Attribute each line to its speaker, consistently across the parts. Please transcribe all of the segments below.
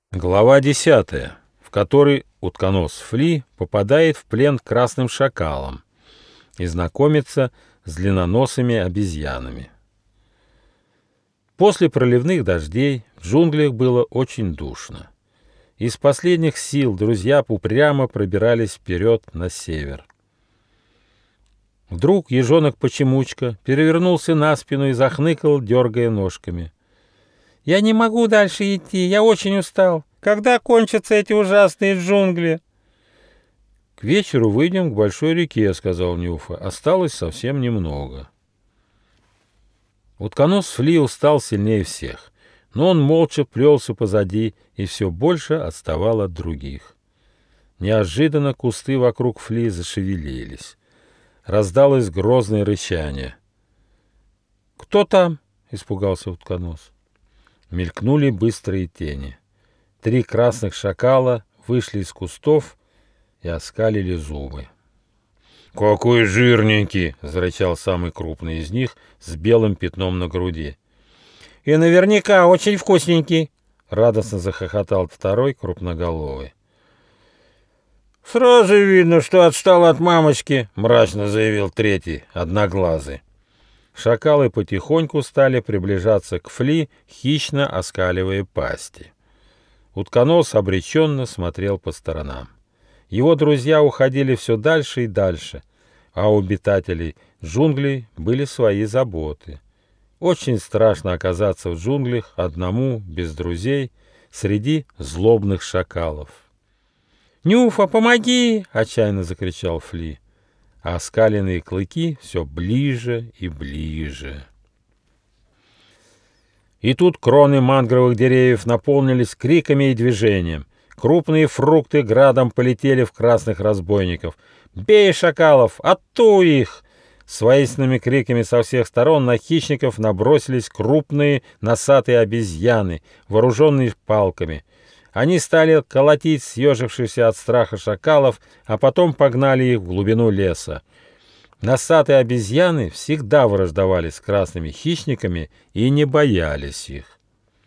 Speaker 1: Глава 10, в которой утконос Фли попадает в плен к красным шакалам и знакомится с длинноносыми обезьянами. После проливных дождей в джунглях было очень душно. Из последних сил друзья упрямо пробирались вперед на север. Вдруг ежонок-почемучка перевернулся на спину и захныкал, дергая ножками. «Я не могу дальше идти, я очень устал. Когда кончатся эти ужасные джунгли?» «К вечеру выйдем к большой реке», — сказал Нюфа. «Осталось совсем немного». Утконос Фли устал сильнее всех, но он молча плелся позади и все больше отставал от других. Неожиданно кусты вокруг Фли зашевелились. Раздалось грозное рычание. «Кто там?» — испугался утконос. Мелькнули быстрые тени. 3 красных шакала вышли из кустов и оскалили зубы. «Какой жирненький!» — зарычал самый крупный из них с белым пятном на груди. «И наверняка очень вкусненький!» — радостно захохотал второй крупноголовый. «Сразу видно, что отстал от мамочки!» — мрачно заявил третий, одноглазый. Шакалы потихоньку стали приближаться к Фли, хищно оскаливая пасти. Утконос обреченно смотрел по сторонам. Его друзья уходили все дальше и дальше, а у обитателей джунглей были свои заботы. Очень страшно оказаться в джунглях одному, без друзей, среди злобных шакалов. «Нюфа, помоги!» — отчаянно закричал Фли. А оскаленные клыки все ближе и ближе. И тут кроны мангровых деревьев наполнились криками и движением. Крупные фрукты градом полетели в красных разбойников. «Бей шакалов! Отту их!» С воинственными криками со всех сторон на хищников набросились крупные носатые обезьяны, вооруженные палками. Они стали колотить съежившихся от страха шакалов, а потом погнали их в глубину леса. Носатые обезьяны всегда враждовали с красными хищниками и не боялись их.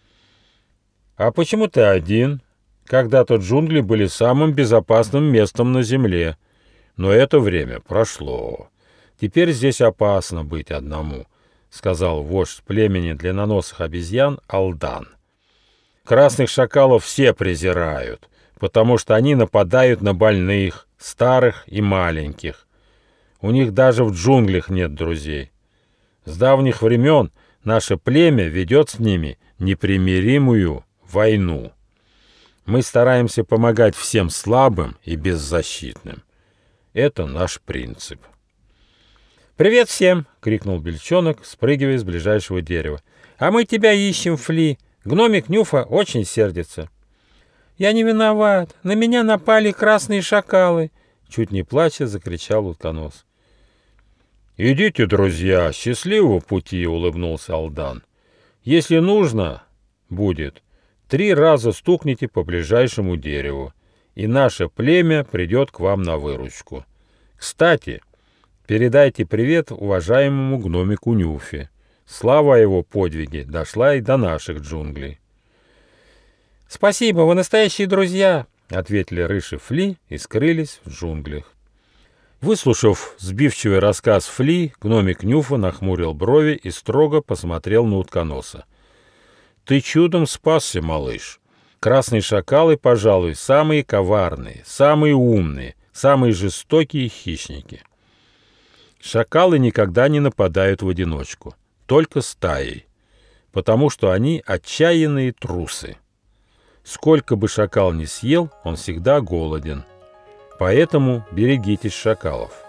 Speaker 1: «А почему ты один? Когда-то джунгли были самым безопасным местом на земле. Но это время прошло. Теперь здесь опасно быть одному», — сказал вождь племени длинноносых обезьян Алдан. «Красных шакалов все презирают, потому что они нападают на больных, старых и маленьких. У них даже в джунглях нет друзей. С давних времен наше племя ведет с ними непримиримую войну. Мы стараемся помогать всем слабым и беззащитным. Это наш принцип». «Привет всем!» — крикнул бельчонок, спрыгивая с ближайшего дерева. «А мы тебя ищем, Фли. Гномик Нюфа очень сердится». «Я не виноват. На меня напали красные шакалы!» Чуть не плача закричал утконос. «Идите, друзья, счастливого пути!» — улыбнулся Алдан. «Если нужно будет, 3 раза стукните по ближайшему дереву, и наше племя придет к вам на выручку. Кстати, передайте привет уважаемому гномику Нюфе. Слава о его подвиге дошла и до наших джунглей». «Спасибо, вы настоящие друзья!» — ответили Рыж и Фли и скрылись в джунглях. Выслушав сбивчивый рассказ Фли, гномик Нюфа нахмурил брови и строго посмотрел на утконоса. «Ты чудом спасся, малыш. Красные шакалы, пожалуй, самые коварные, самые умные, самые жестокие хищники. Шакалы никогда не нападают в одиночку, только стаей, потому что они отчаянные трусы. Сколько бы шакал ни съел, он всегда голоден. Поэтому берегитесь шакалов».